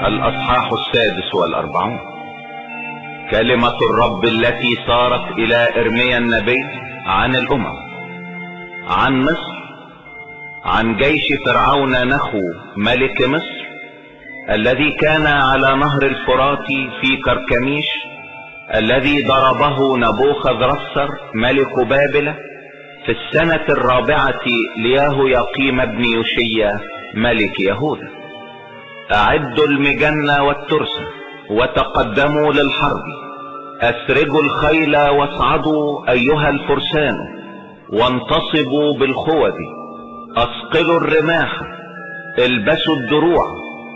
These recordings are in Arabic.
الأصحاح 46. كلمة الرب التي صارت إلى إرميا النبي عن الأمم، عن مصر، عن جيش فرعون نخو ملك مصر الذي كان على نهر الفرات في كركميش، الذي ضربه نبوخذرصر ملك بابل في السنة 4 ليهوياقيم بن يوشيا ملك يهوذا. أعدوا المجن والترس وتقدموا للحرب، أسرجوا الخيل واصعدوا أيها الفرسان، وانتصبوا بالخود، أثقلوا الرماح، البسوا الدروع.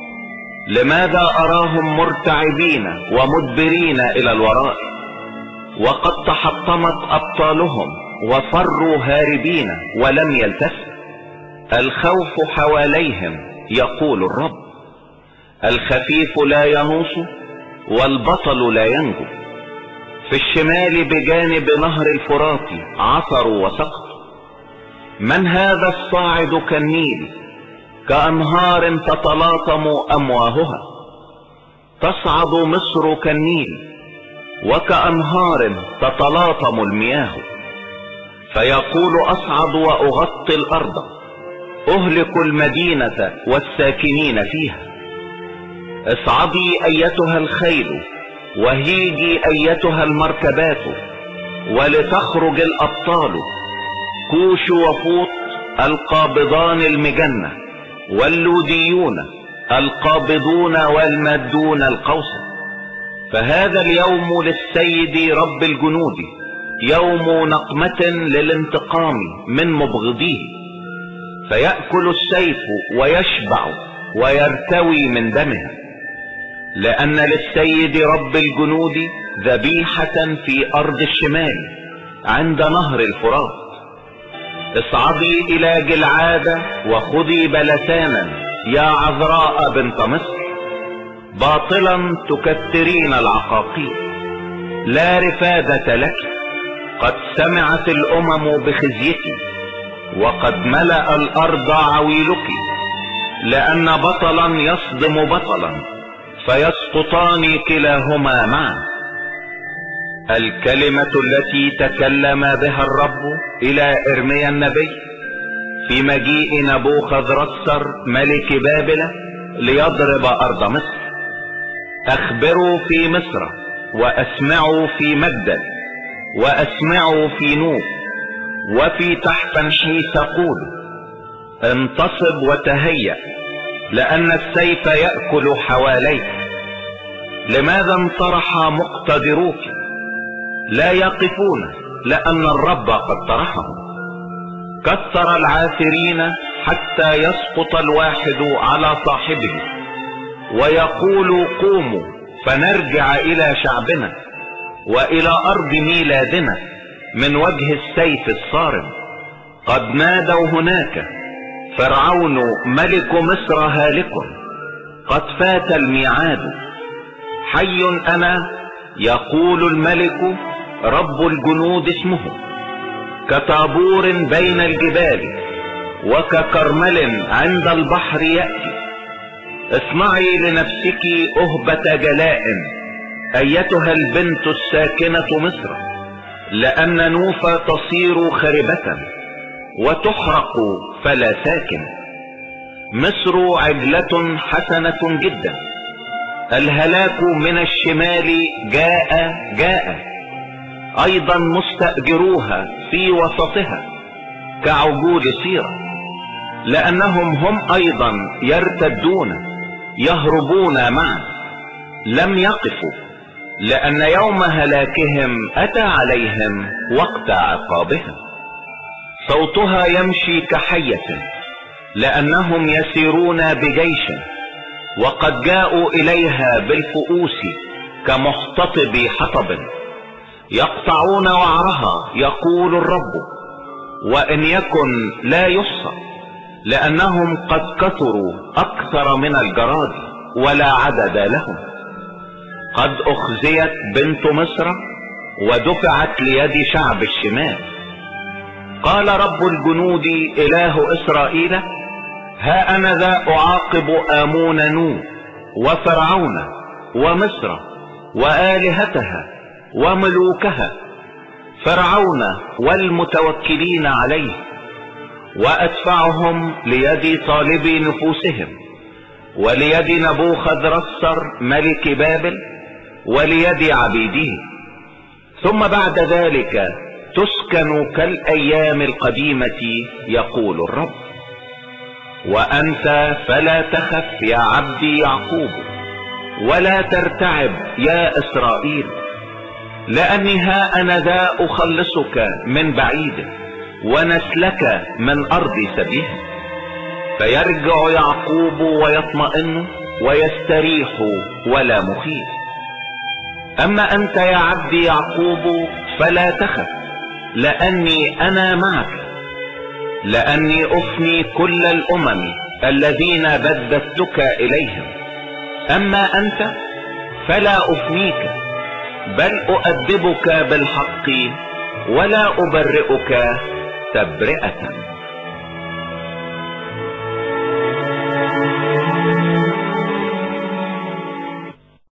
لماذا أراهم مرتعبين ومدبرين إلى الوراء؟ وقد تحطمت أبطالهم وفروا هاربين ولم يلتفتوا. الخوف حواليهم يقول الرب، الخفيف لا ينوص والبطل لا ينجو. في الشمال بجانب نهر الفرات عثروا وسقطوا. من هذا الصاعد كالنيل، كأنهار تتلاطم أمواهها؟ تصعد مصر كالنيل وكأنهار تتلاطم المياه. فيقول أصعد وأغطي الأرض، أهلك المدينة والساكنين فيها. اصعدي أيتها الخيل، وهيجي أيتها المركبات، ولتخرج الأبطال، كوش وفوط القابضان المجنة، واللوديون القابضون والمادون القوس. فهذا اليوم للسيد رب الجنود، يوم نقمة للانتقام من مبغضيه. فيأكل السيف ويشبع ويرتوي من دمها، لأن للسيد رب الجنود ذبيحة في أرض الشمال عند نهر الفرات. اصعدي إلى جلعاد وخذي بلسانا يا عذراء بنت مصر، باطلا تكثرين العقاقير، لا رفادة لك. قد سمعت الأمم بخزيك، وقد ملأ الأرض عويلك، لأن بطلا يصدم بطلا، فيسقطان كلاهما معا. الكلمة التي تكلم بها الرب إلى إرميا النبي في مجيء نبوخذرصر ملك بابل ليضرب أرض مصر. أخبروا في مصر، وأسمعوا في مجدل، وأسمعوا في نوب، وفي تحفنحيس قولوا، انتصب وتهيأ، لأن السيف يأكل حواليك. لماذا انطرح مقتدروك؟ لا يقفون، لأن الرب قد طرحهم. كثر العاثرين حتى يسقط الواحد على صاحبه، ويقول قوموا فنرجع إلى شعبنا وإلى أرض ميلادنا من وجه السيف الصارم. قد نادوا هناك، فرعون ملك مصر هالك، قد فات الميعاد. حي أنا، يقول الملك رب الجنود اسمه، كطابور بين الجبال، وككرمل عند البحر يأتي. اصنعي لنفسك أهبة جلاء أيتها البنت الساكنة مصر، لأن نوفا تصير خربة وتحرق فلا ساكن. مصر عجلة حسنة جدا، الهلاك من الشمال جاء، أيضا مستأجروها في وسطها كعجول سيرة، لأنهم هم أيضا يرتدون يهربون معا. لم يقفوا، لأن يوم هلاكهم أتى عليهم وقت عقابهم. صوتها يمشي كحية، لأنهم يسيرون بجيش، وقد جاءوا إليها بالفؤوس كمحتطب حطب. يقطعون وعرها يقول الرب، وإن يكن لا يحصى، لأنهم قد كثروا أكثر من الجراد ولا عدد لهم. قد أخزيت بنت مصر ودفعت ليد شعب الشمال. قال رب الجنود إله إسرائيل، ها أنا ذا أعاقب آمون نو وفرعون ومصر وآلهتها وملوكها، فرعون والمتوكلين عليه، وأدفعهم ليد طالبي نفوسهم، وليد نبوخذرصر ملك بابل، وليد عبيده. ثم بعد ذلك تسكن كالأيام القديمة، يقول الرب. وأنت فلا تخف يا عبدي يعقوب، ولا ترتعب يا إسرائيل، لأني ها أنا ذا أخلصك من بعيد، ونسلك من أرض سبيه. فيرجع يعقوب ويطمئن ويستريح ولا مخيف. أما أنت يا عبدي يعقوب فلا تخف، لأني أنا معك، لأني أفني كل الأمم الذين بددتك إليهم. أما أنت فلا أفنيك، بل أؤدبك بالحق ولا أبرئك تبرئة.